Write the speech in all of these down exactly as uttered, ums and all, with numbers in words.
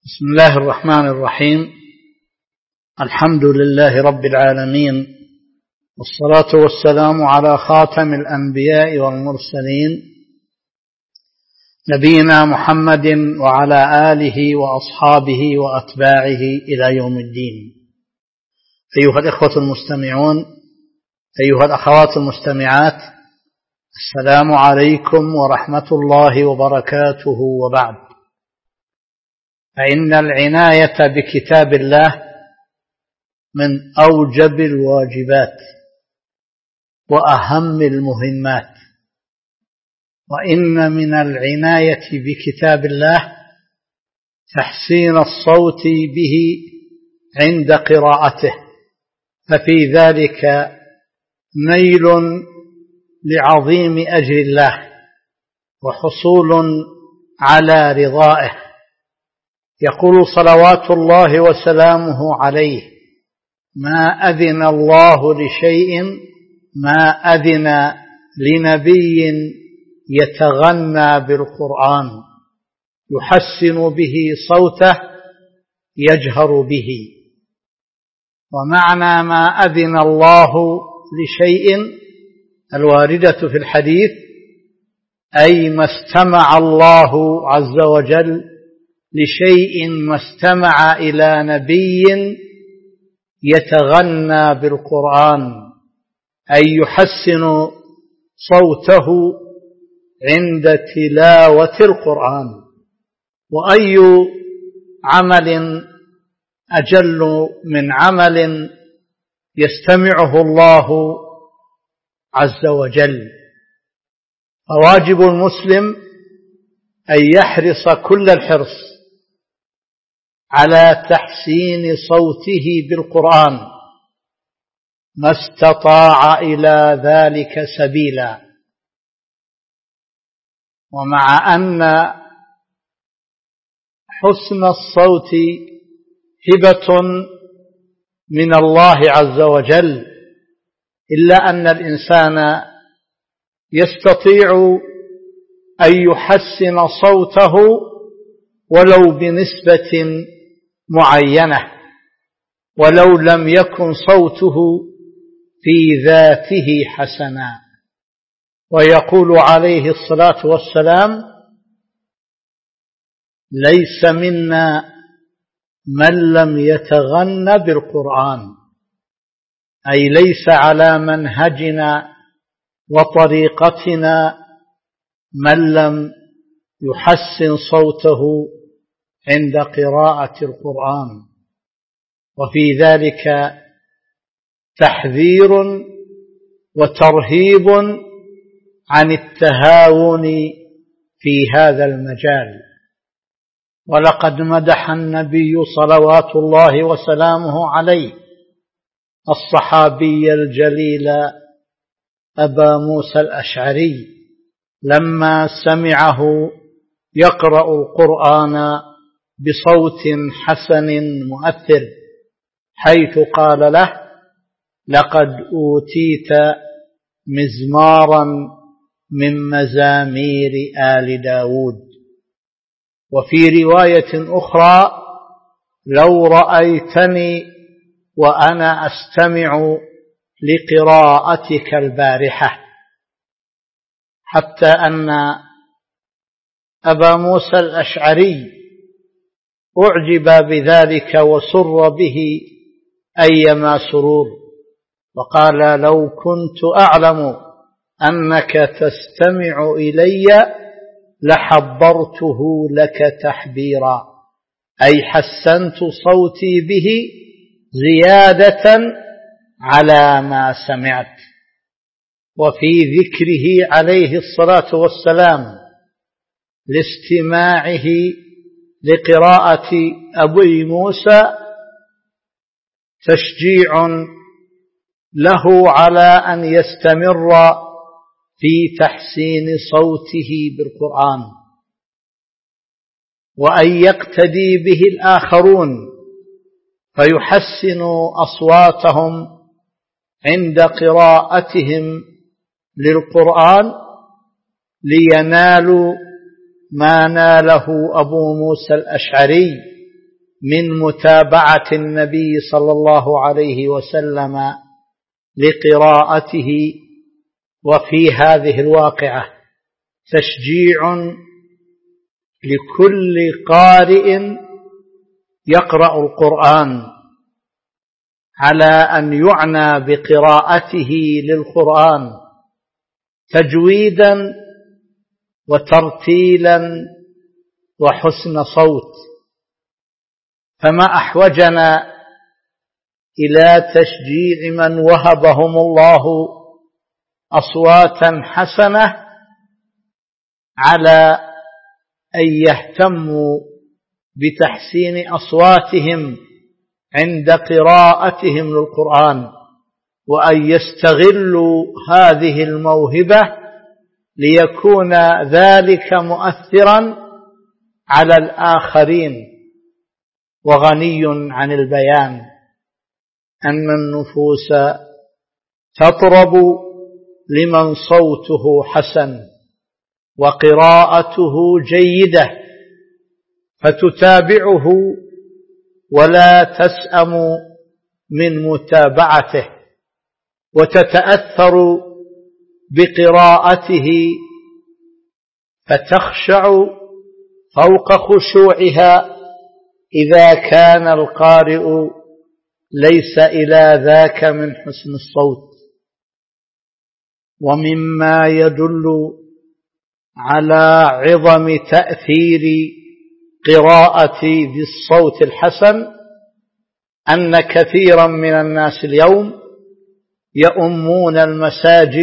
بسم الله الرحمن الرحيم. الحمد لله رب العالمين، والصلاة والسلام على خاتم الأنبياء والمرسلين نبينا محمد وعلى آله وأصحابه وأتباعه إلى يوم الدين. أيها الإخوة المستمعون، أيها الأخوات المستمعات، السلام عليكم ورحمة الله وبركاته. وبعد، فإن العناية بكتاب الله من أوجب الواجبات وأهم المهمات، وإن من العناية بكتاب الله تحسين الصوت به عند قراءته، ففي ذلك نيل لعظيم أجر الله وحصول على رضائه. يقول صلوات الله وسلامه عليه: ما أذن الله لشيء ما أذن لنبي يتغنى بالقرآن يحسن به صوته يجهر به. ومعنى ما أذن الله لشيء الواردة في الحديث أي ما استمع الله عز وجل لشيء ما استمع إلى نبي يتغنى بالقرآن، أي يحسن صوته عند تلاوة القرآن. وأي عمل أجل من عمل يستمعه الله عز وجل؟ فواجب المسلم أن يحرص كل الحرص على تحسين صوته بالقرآن ما استطاع إلى ذلك سبيلا. ومع أن حسن الصوت هبة من الله عز وجل، إلا أن الإنسان يستطيع أن يحسن صوته ولو بنسبة معينة، ولو لم يكن صوته في ذاته حسنا. ويقول عليه الصلاة والسلام: ليس منا من لم يتغن بالقرآن، أي ليس على منهجنا وطريقتنا من لم يحسن صوته عند قراءة القرآن. وفي ذلك تحذير وترهيب عن التهاون في هذا المجال. ولقد مدح النبي صلوات الله وسلامه عليه الصحابي الجليل أبا موسى الأشعري لما سمعه يقرأ القرآن بصوت حسن مؤثر، حيث قال له: لقد أوتيت مزمارا من مزامير آل داود. وفي رواية أخرى: لو رأيتني وأنا أستمع لقراءتك البارحة. حتى أن أبا موسى الأشعري أعجب بذلك وسر به أيما سرور، وقال: لو كنت أعلم أنك تستمع إلي لحبرته لك تحبيرا، أي حسنت صوتي به زيادة على ما سمعت. وفي ذكره عليه الصلاة والسلام لاستماعه لقراءة أبي موسى تشجيع له على أن يستمر في تحسين صوته بالقرآن، وأن يقتدي به الآخرون فيحسنوا أصواتهم عند قراءتهم للقرآن لينالوا ما ناله أبو موسى الأشعري من متابعة النبي صلى الله عليه وسلم لقراءته. وفي هذه الواقعة تشجيع لكل قارئ يقرأ القرآن على أن يعنى بقراءته للقرآن تجويدا وترتيلا وحسن صوت. فما أحوجنا إلى تشجيع من وهبهم الله أصواتا حسنة على أن يهتموا بتحسين أصواتهم عند قراءتهم للقرآن، وأن يستغلوا هذه الموهبة ليكون ذلك مؤثرا على الآخرين. وغني عن البيان أن النفوس تطرب لمن صوته حسن وقراءته جيدة، فتتابعه ولا تسأم من متابعته، وتتأثر بقراءته فتخشع فوق خشوعها إذا كان القارئ ليس إلى ذاك من حسن الصوت. ومما يدل على عظم تأثير قراءة ذي الصوت الحسن أن كثيرا من الناس اليوم يؤمون المساجد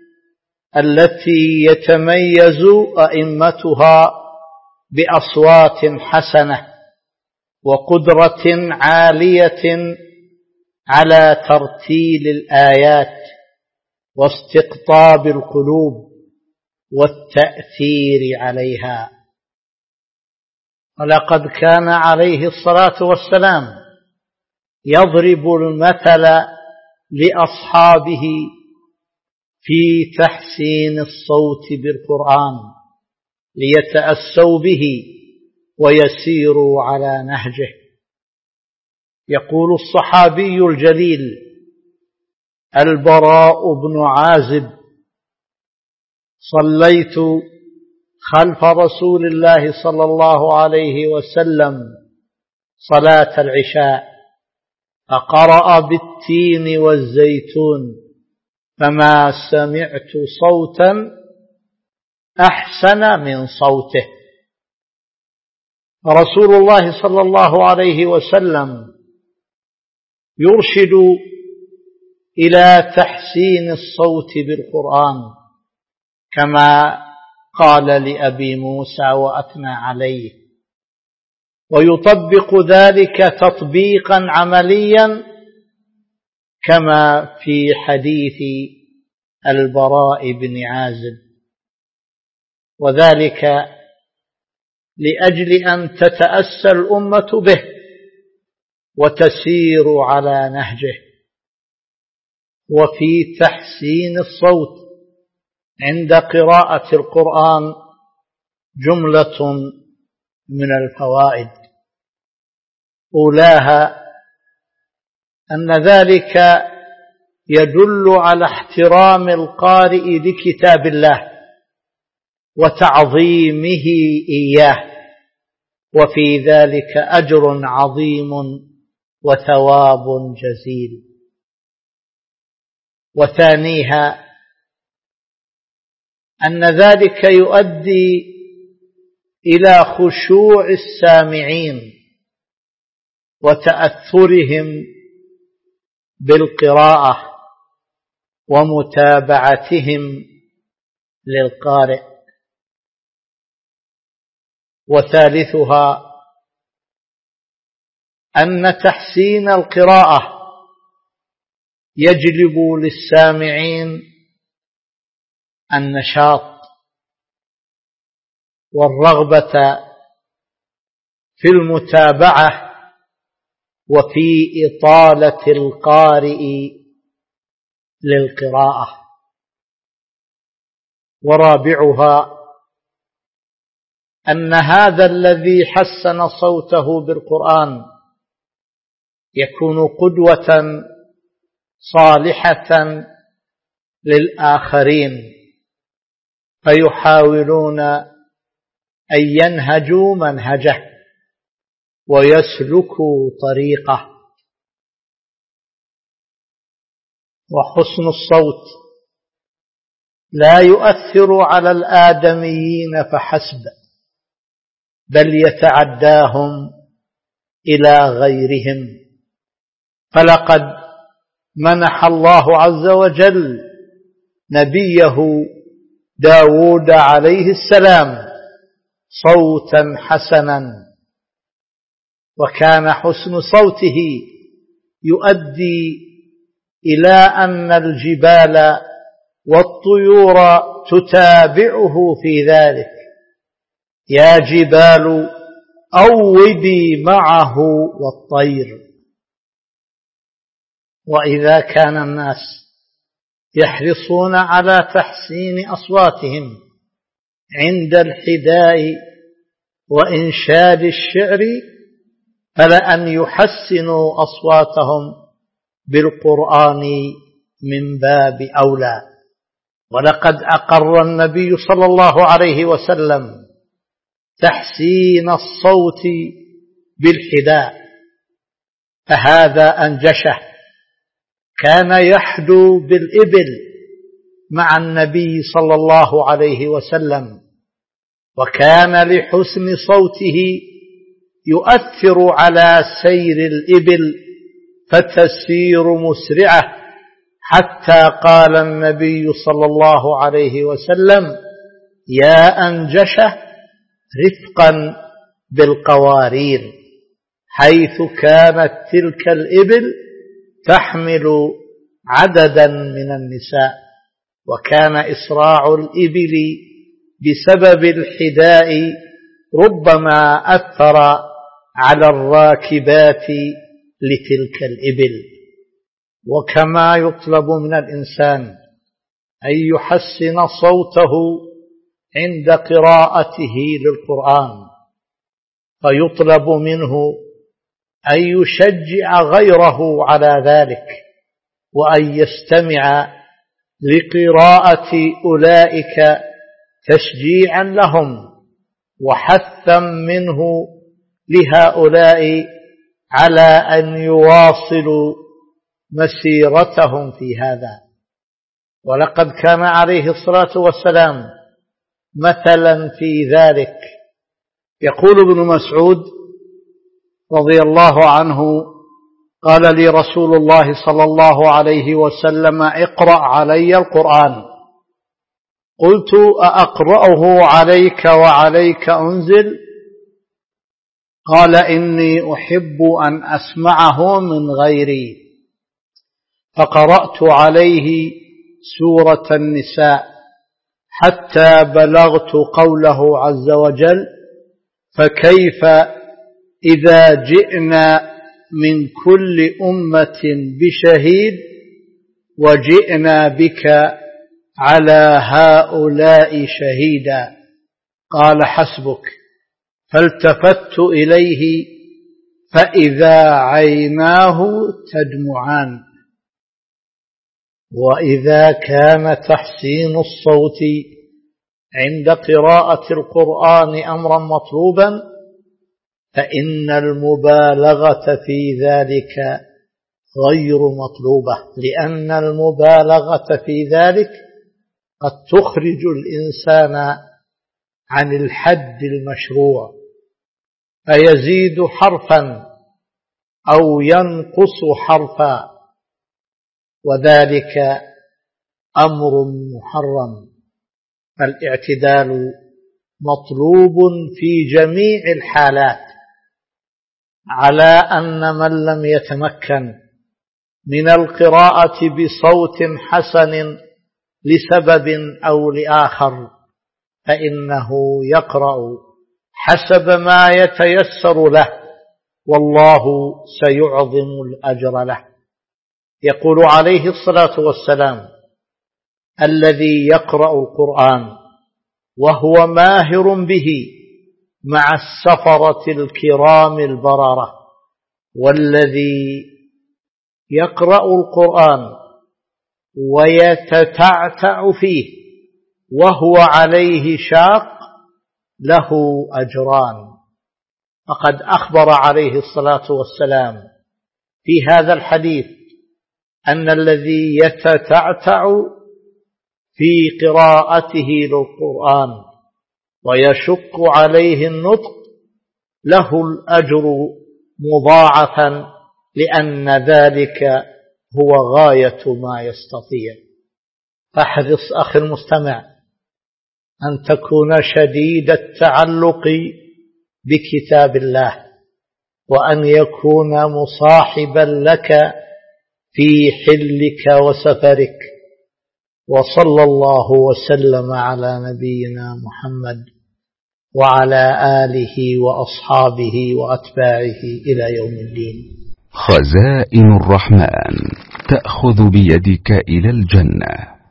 التي يتميز أئمتها بأصوات حسنة وقدرة عالية على ترتيل الآيات واستقطاب القلوب والتأثير عليها. ولقد كان عليه الصلاة والسلام يضرب المثل لأصحابه في تحسين الصوت بالقرآن ليتأسوا به ويسيروا على نهجه. يقول الصحابي الجليل البراء بن عازب: صليت خلف رسول الله صلى الله عليه وسلم صلاة العشاء فقرأ بالتين والزيتون فما سمعت صوتا أحسن من صوته. رسول الله صلى الله عليه وسلم يرشد إلى تحسين الصوت بالقرآن كما قال لأبي موسى وأثنى عليه، ويطبق ذلك تطبيقا عمليا كما في حديث البراء بن عازب، وذلك لأجل أن تتأسى الأمة به وتسير على نهجه. وفي تحسين الصوت عند قراءة القرآن جملة من الفوائد، أولاها أن ذلك يدل على احترام القارئ لكتاب الله وتعظيمه إياه، وفي ذلك أجر عظيم وثواب جزيل. وثانيها أن ذلك يؤدي إلى خشوع السامعين وتأثرهم بالقراءة ومتابعتهم للقارئ. وثالثها أن تحسين القراءة يجلب للسامعين النشاط والرغبة في المتابعة وفي إطالة القارئ للقراءة. ورابعها أن هذا الذي حسن صوته بالقرآن يكون قدوة صالحة للآخرين، فيحاولون أن ينهجوا منهجه ويسلكوا طريقه. وحسن الصوت لا يؤثر على الآدميين فحسب، بل يتعداهم إلى غيرهم. فلقد منح الله عز وجل نبيه داود عليه السلام صوتا حسنا، وكان حسن صوته يؤدي إلى أن الجبال والطيور تتابعه في ذلك. يا جبال أوبي معه والطير. وإذا كان الناس يحرصون على تحسين أصواتهم عند الحداء وإنشاد الشعر، فلأن يحسنوا أصواتهم بالقرآن من باب أولى. ولقد أقر النبي صلى الله عليه وسلم تحسين الصوت بالحداء، فهذا أنجشه. كان يحدو بالإبل مع النبي صلى الله عليه وسلم، وكان لحسن صوته يؤثر على سير الإبل فتسير مسرعة، حتى قال النبي صلى الله عليه وسلم: يا أنجشه رفقا بالقوارير، حيث كانت تلك الإبل تحمل عددا من النساء، وكان إسراع الإبل بسبب الحداء ربما أثر على الراكبات لتلك الإبل. وكما يطلب من الإنسان أن يحسن صوته عند قراءته للقرآن، فيطلب منه أن يشجع غيره على ذلك، وأن يستمع لقراءة أولئك تشجيعا لهم وحثا منه لهؤلاء على أن يواصلوا مسيرتهم في هذا. ولقد كان عليه الصلاة والسلام مثلا في ذلك. يقول ابن مسعود رضي الله عنه: قال لي رسول الله صلى الله عليه وسلم: اقرأ علي القرآن. قلت: أأقرأه عليك وعليك أنزل؟ قال: إني أحب أن أسمعه من غيري. فقرأت عليه سورة النساء حتى بلغت قوله عز وجل: فكيف إذا جئنا من كل أمة بشهيد وجئنا بك على هؤلاء شهيدا. قال: حسبك. فالتفت إليه فإذا عيناه تدمعان. وإذا كان تحسين الصوت عند قراءة القرآن أمرا مطلوبا، فإن المبالغة في ذلك غير مطلوبة، لأن المبالغة في ذلك قد تخرج الإنسان عن الحد المشروع، فيزيد حرفا أو ينقص حرفا، وذلك أمر محرم. الاعتدال مطلوب في جميع الحالات، على أن من لم يتمكن من القراءة بصوت حسن لسبب أو لآخر، فإنه يقرأ حسب ما يتيسر له، والله سيعظم الأجر له. يقول عليه الصلاة والسلام: الذي يقرأ القرآن وهو ماهر به مع السفرة الكرام البررة والذي يقرأ القرآن ويتتعتع فيه وهو عليه شاق له أجران. فقد أخبر عليه الصلاة والسلام في هذا الحديث أن الذي يتتعتع في قراءته للقرآن ويشق عليه النطق له الأجر مضاعفا، لأن ذلك هو غاية ما يستطيع. فاحرص أخي المستمع أن تكون شديد التعلق بكتاب الله، وأن يكون مصاحبا لك في حلك وسفرك. وصلى الله وسلم على نبينا محمد وعلى آله وأصحابه وأتباعه إلى يوم الدين. خزائن الرحمن تأخذ بيدك إلى الجنة.